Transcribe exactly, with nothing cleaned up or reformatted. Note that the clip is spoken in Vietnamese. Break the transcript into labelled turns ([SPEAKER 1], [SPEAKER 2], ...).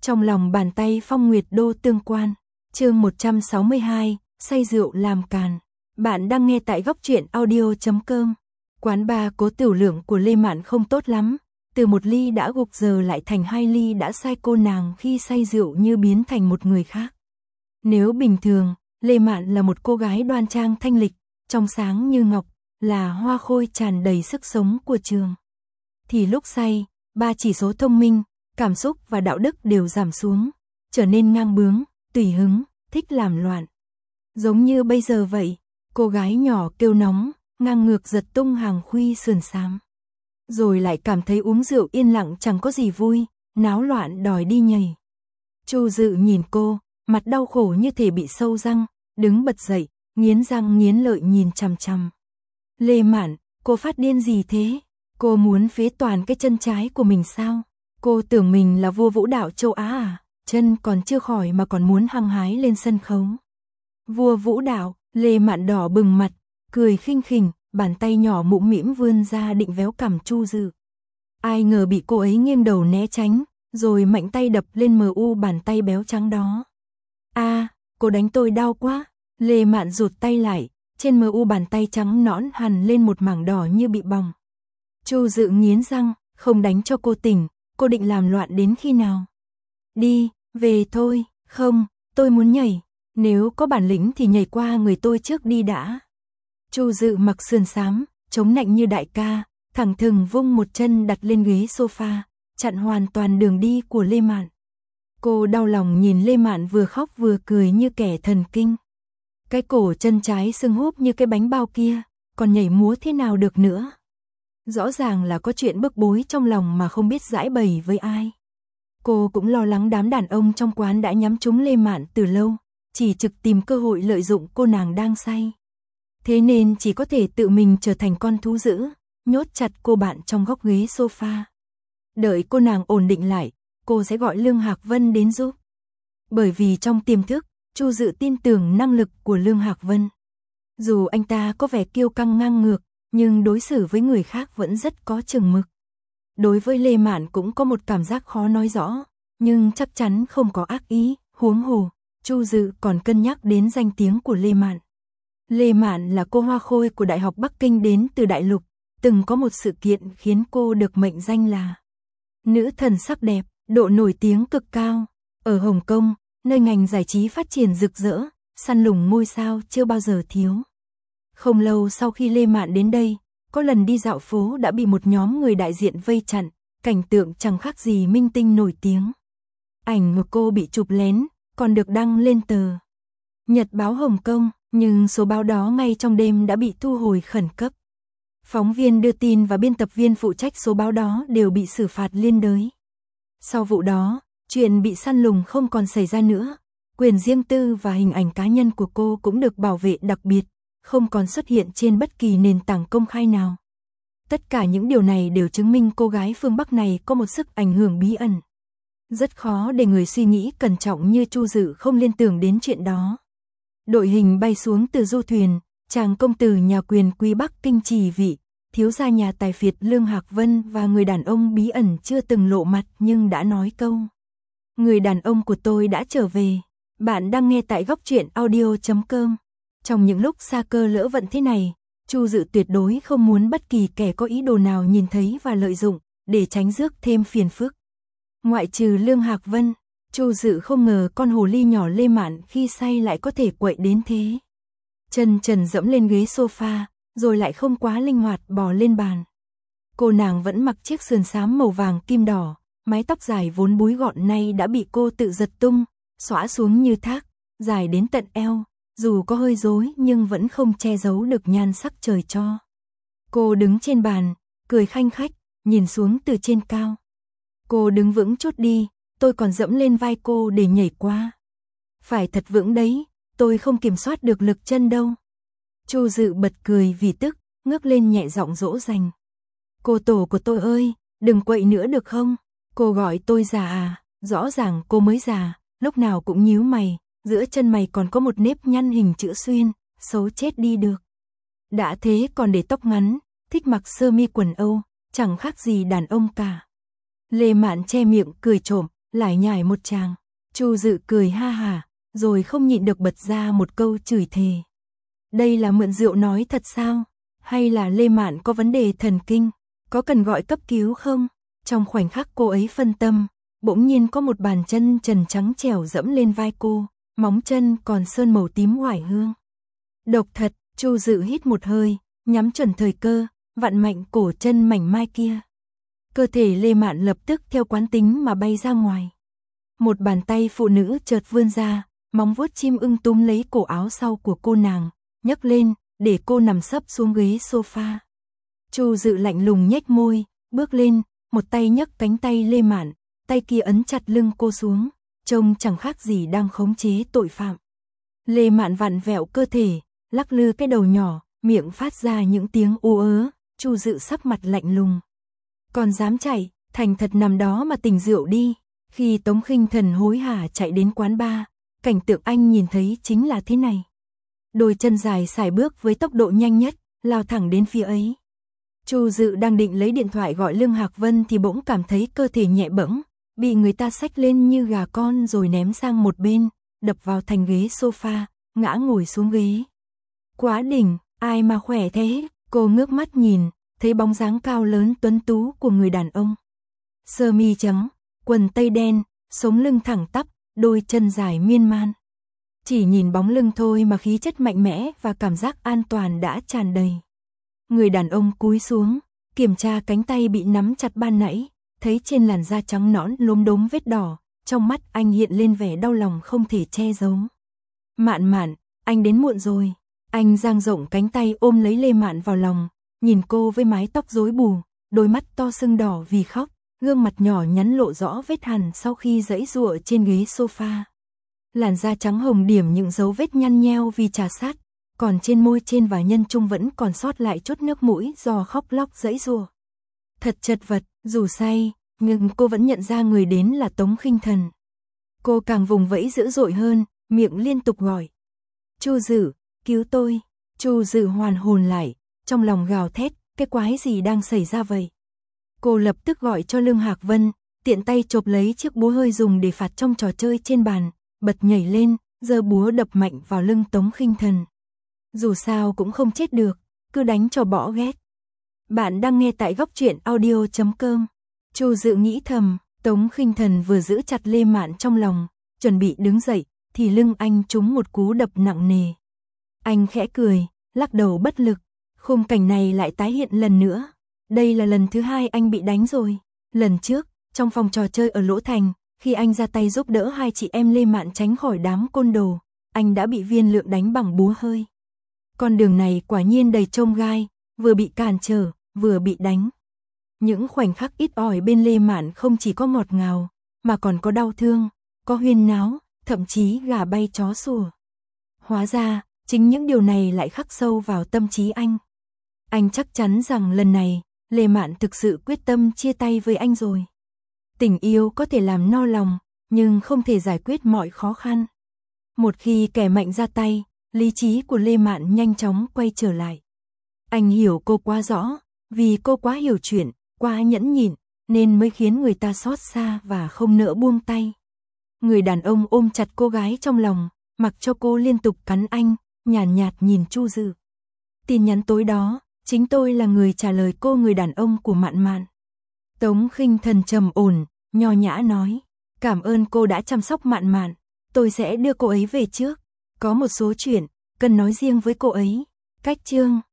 [SPEAKER 1] Trong lòng bàn tay Phong Nguyệt Đô tương quan. Chương một trăm sáu mươi hai, say rượu làm càn. Bạn đang nghe tại góc truyện audio chấm com. Quán bar Cố Tiểu Lượng của Lê Mạn không tốt lắm, từ một ly đã gục giờ lại thành hai ly đã sai cô nàng khi say rượu như biến thành một người khác. Nếu bình thường, Lê Mạn là một cô gái đoan trang thanh lịch, trong sáng như ngọc, là hoa khôi tràn đầy sức sống của trường. Thì lúc say, ba chỉ số thông minh, cảm xúc và đạo đức đều giảm xuống, trở nên ngang bướng, tùy hứng, thích làm loạn. Giống như bây giờ vậy, cô gái nhỏ kêu nóng, ngang ngược giật tung hàng khuy sườn xám. Rồi lại cảm thấy uống rượu yên lặng chẳng có gì vui, náo loạn đòi đi nhảy. Chu Dự nhìn cô, mặt đau khổ như thể bị sâu răng, đứng bật dậy, nghiến răng nghiến lợi nhìn chằm chằm. Lê Mạn, cô phát điên gì thế? Cô muốn phế toàn cái chân trái của mình sao? Cô tưởng mình là vua vũ đạo châu Á à? Chân còn chưa khỏi mà còn muốn hăng hái lên sân khấu. Vua vũ đạo, Lê Mạn đỏ bừng mặt, cười khinh khỉnh, bàn tay nhỏ mũm mĩm vươn ra định véo cằm Chu Dự. Ai ngờ bị cô ấy nghiêng đầu né tránh, rồi mạnh tay đập lên mờ u bàn tay béo trắng đó. A, à, cô đánh tôi đau quá. Lê Mạn rụt tay lại, trên mờ u bàn tay trắng nõn hằn lên một mảng đỏ như bị bỏng. Chu Dự nghiến răng, không đánh cho cô tỉnh, cô định làm loạn đến khi nào? Đi, về thôi, không, tôi muốn nhảy, nếu có bản lĩnh thì nhảy qua người tôi trước đi đã. Chu Dự mặc sườn xám, chống nạnh như đại ca, thẳng thừng vung một chân đặt lên ghế sofa, chặn hoàn toàn đường đi của Lê Mạn. Cô đau lòng nhìn Lê Mạn vừa khóc vừa cười như kẻ thần kinh. Cái cổ chân trái sưng húp như cái bánh bao kia, còn nhảy múa thế nào được nữa? Rõ ràng là có chuyện bức bối trong lòng mà không biết giải bày với ai. Cô cũng lo lắng đám đàn ông trong quán đã nhắm trúng Lê Mạn từ lâu, chỉ trực tìm cơ hội lợi dụng cô nàng đang say. Thế nên chỉ có thể tự mình trở thành con thú dữ, nhốt chặt cô bạn trong góc ghế sofa. Đợi cô nàng ổn định lại, cô sẽ gọi Lương Hạc Vân đến giúp. Bởi vì trong tiềm thức, Chu Dự tin tưởng năng lực của Lương Hạc Vân. Dù anh ta có vẻ kiêu căng ngang ngược, nhưng đối xử với người khác vẫn rất có chừng mực. Đối với Lê Mạn cũng có một cảm giác khó nói rõ, nhưng chắc chắn không có ác ý, huống hồ, Chu Dự còn cân nhắc đến danh tiếng của Lê Mạn. Lê Mạn là cô hoa khôi của Đại học Bắc Kinh đến từ Đại Lục, từng có một sự kiện khiến cô được mệnh danh là nữ thần sắc đẹp, độ nổi tiếng cực cao. Ở Hồng Kông, nơi ngành giải trí phát triển rực rỡ, săn lùng ngôi sao chưa bao giờ thiếu. Không lâu sau khi Lê Mạn đến đây, có lần đi dạo phố đã bị một nhóm người đại diện vây chặn, cảnh tượng chẳng khác gì minh tinh nổi tiếng. Ảnh của cô bị chụp lén, còn được đăng lên tờ Nhật báo Hồng Kông, nhưng số báo đó ngay trong đêm đã bị thu hồi khẩn cấp. Phóng viên đưa tin và biên tập viên phụ trách số báo đó đều bị xử phạt liên đới. Sau vụ đó, chuyện bị săn lùng không còn xảy ra nữa, quyền riêng tư và hình ảnh cá nhân của cô cũng được bảo vệ đặc biệt, không còn xuất hiện trên bất kỳ nền tảng công khai nào. Tất cả những điều này đều chứng minh cô gái phương Bắc này có một sức ảnh hưởng bí ẩn. Rất khó để người suy nghĩ cẩn trọng như Chu Dự không liên tưởng đến chuyện đó. Đội hình bay xuống từ du thuyền, chàng công tử nhà quyền quý Bắc Kinh Trì Vị, thiếu gia nhà tài phiệt Lương Hạc Vân và người đàn ông bí ẩn chưa từng lộ mặt nhưng đã nói câu: người đàn ông của tôi đã trở về. Bạn đang nghe tại góc truyện audio chấm com. Trong những lúc sa cơ lỡ vận thế này, Chu Dự tuyệt đối không muốn bất kỳ kẻ có ý đồ nào nhìn thấy và lợi dụng, để tránh rước thêm phiền phức. Ngoại trừ Lương Hạc Vân, Chu Dự không ngờ con hồ ly nhỏ Lê Mạn khi say lại có thể quậy đến thế. Chân trần dẫm lên ghế sofa, rồi lại không quá linh hoạt bò lên bàn. Cô nàng vẫn mặc chiếc sườn xám màu vàng kim đỏ, mái tóc dài vốn búi gọn nay đã bị cô tự giật tung, xõa xuống như thác, dài đến tận eo, dù có hơi rối nhưng vẫn không che giấu được nhan sắc trời cho. Cô đứng trên bàn, cười khanh khách, nhìn xuống từ trên cao. Cô đứng vững chút đi, tôi còn dẫm lên vai cô để nhảy qua. Phải thật vững đấy, tôi không kiểm soát được lực chân đâu. Chu Dự bật cười vì tức, ngước lên nhẹ giọng dỗ dành. Cô tổ của tôi ơi, đừng quậy nữa được không? Cô gọi tôi già à? Rõ ràng cô mới già, lúc nào cũng nhíu mày, giữa chân mày còn có một nếp nhăn hình chữ xuyên, xấu chết đi được. Đã thế còn để tóc ngắn, thích mặc sơ mi quần Âu, chẳng khác gì đàn ông cả. Lê Mạn che miệng cười trộm, lải nhải một tràng. Chu Dự cười ha hả, rồi không nhịn được bật ra một câu chửi thề. Đây là mượn rượu nói thật sao? Hay là Lê Mạn có vấn đề thần kinh? Có cần gọi cấp cứu không? Trong khoảnh khắc cô ấy phân tâm, bỗng nhiên có một bàn chân trần trắng trẻo dẫm lên vai cô, móng chân còn sơn màu tím oải hương. Độc thật, Chu Dự hít một hơi, nhắm chuẩn thời cơ, vặn mạnh cổ chân mảnh mai kia. Cơ thể Lê Mạn lập tức theo quán tính mà bay ra ngoài. Một bàn tay phụ nữ chợt vươn ra, móng vuốt chim ưng túm lấy cổ áo sau của cô nàng, nhấc lên, để cô nằm sấp xuống ghế sofa. Chu Dự lạnh lùng nhếch môi, bước lên, một tay nhấc cánh tay Lê Mạn, tay kia ấn chặt lưng cô xuống, trông chẳng khác gì đang khống chế tội phạm. Lê Mạn vặn vẹo cơ thể, lắc lư cái đầu nhỏ, miệng phát ra những tiếng u ớ. Chu Dự sắc mặt lạnh lùng. Còn dám chạy, thành thật nằm đó mà tỉnh rượu đi. Khi Tống Khinh Thần hối hả chạy đến quán bar, cảnh tượng anh nhìn thấy chính là thế này. Đôi chân dài sải bước với tốc độ nhanh nhất, lao thẳng đến phía ấy. Chu Dự đang định lấy điện thoại gọi Lương Hạc Vân thì bỗng cảm thấy cơ thể nhẹ bẫng, bị người ta xách lên như gà con rồi ném sang một bên, đập vào thành ghế sofa, ngã ngồi xuống ghế. Quá đỉnh, ai mà khỏe thế? Cô ngước mắt nhìn, thấy bóng dáng cao lớn tuấn tú của người đàn ông. Sơ mi trắng, quần tây đen, sống lưng thẳng tắp, đôi chân dài miên man. Chỉ nhìn bóng lưng thôi mà khí chất mạnh mẽ và cảm giác an toàn đã tràn đầy. Người đàn ông cúi xuống, kiểm tra cánh tay bị nắm chặt ban nãy, thấy trên làn da trắng nõn lốm đốm vết đỏ, trong mắt anh hiện lên vẻ đau lòng không thể che giấu. Mạn Mạn, anh đến muộn rồi. Anh dang rộng cánh tay ôm lấy Lê Mạn vào lòng, nhìn cô với mái tóc rối bù, đôi mắt to sưng đỏ vì khóc, gương mặt nhỏ nhắn lộ rõ vết hằn sau khi giãy giụa trên ghế sofa. Làn da trắng hồng điểm những dấu vết nhăn nheo vì trà sát, còn trên môi trên và nhân trung vẫn còn sót lại chút nước mũi do khóc lóc giãy giụa. Thật chật vật, dù say, nhưng cô vẫn nhận ra người đến là Tống Khinh Thần. Cô càng vùng vẫy dữ dội hơn, miệng liên tục gọi. Chu Dự, cứu tôi. Chu Dự hoàn hồn lại, trong lòng gào thét, cái quái gì đang xảy ra vậy? Cô lập tức gọi cho Lương Hạc Vân, tiện tay chộp lấy chiếc búa hơi dùng để phạt trong trò chơi trên bàn, bật nhảy lên, giơ búa đập mạnh vào lưng Tống Khinh Thần. Dù sao cũng không chết được, cứ đánh cho bỏ ghét. Bạn đang nghe tại góc truyện audio chấm com. Chu Dự nghĩ thầm, Tống Khinh Thần vừa giữ chặt Lê Mạn trong lòng, chuẩn bị đứng dậy, thì lưng anh trúng một cú đập nặng nề. Anh khẽ cười, lắc đầu bất lực, khung cảnh này lại tái hiện lần nữa. Đây là lần thứ hai anh bị đánh rồi. Lần trước, trong phòng trò chơi ở Lỗ Thành, khi anh ra tay giúp đỡ hai chị em Lê Mạn tránh khỏi đám côn đồ, anh đã bị Viên Lượng đánh bằng búa hơi. Con đường này quả nhiên đầy chông gai, vừa bị cản trở, vừa bị đánh. Những khoảnh khắc ít ỏi bên Lê Mạn không chỉ có ngọt ngào, mà còn có đau thương, có huyên náo, thậm chí gà bay chó sủa. Hóa ra, chính những điều này lại khắc sâu vào tâm trí anh. Anh chắc chắn rằng lần này, Lê Mạn thực sự quyết tâm chia tay với anh rồi. Tình yêu có thể làm no lòng, nhưng không thể giải quyết mọi khó khăn. Một khi kẻ mạnh ra tay, lý trí của Lê Mạn nhanh chóng quay trở lại. Anh hiểu cô quá rõ, vì cô quá hiểu chuyện, quá nhẫn nhịn, nên mới khiến người ta xót xa và không nỡ buông tay. Người đàn ông ôm chặt cô gái trong lòng, mặc cho cô liên tục cắn anh, nhàn nhạt, nhạt nhìn Chu Dự. Tin nhắn tối đó, chính tôi là người trả lời cô, người đàn ông của Mạn Mạn. Tống Khinh Thần trầm ổn, nho nhã nói, cảm ơn cô đã chăm sóc Mạn Mạn, tôi sẽ đưa cô ấy về trước. Có một số chuyện, cần nói riêng với cô ấy. Cách chương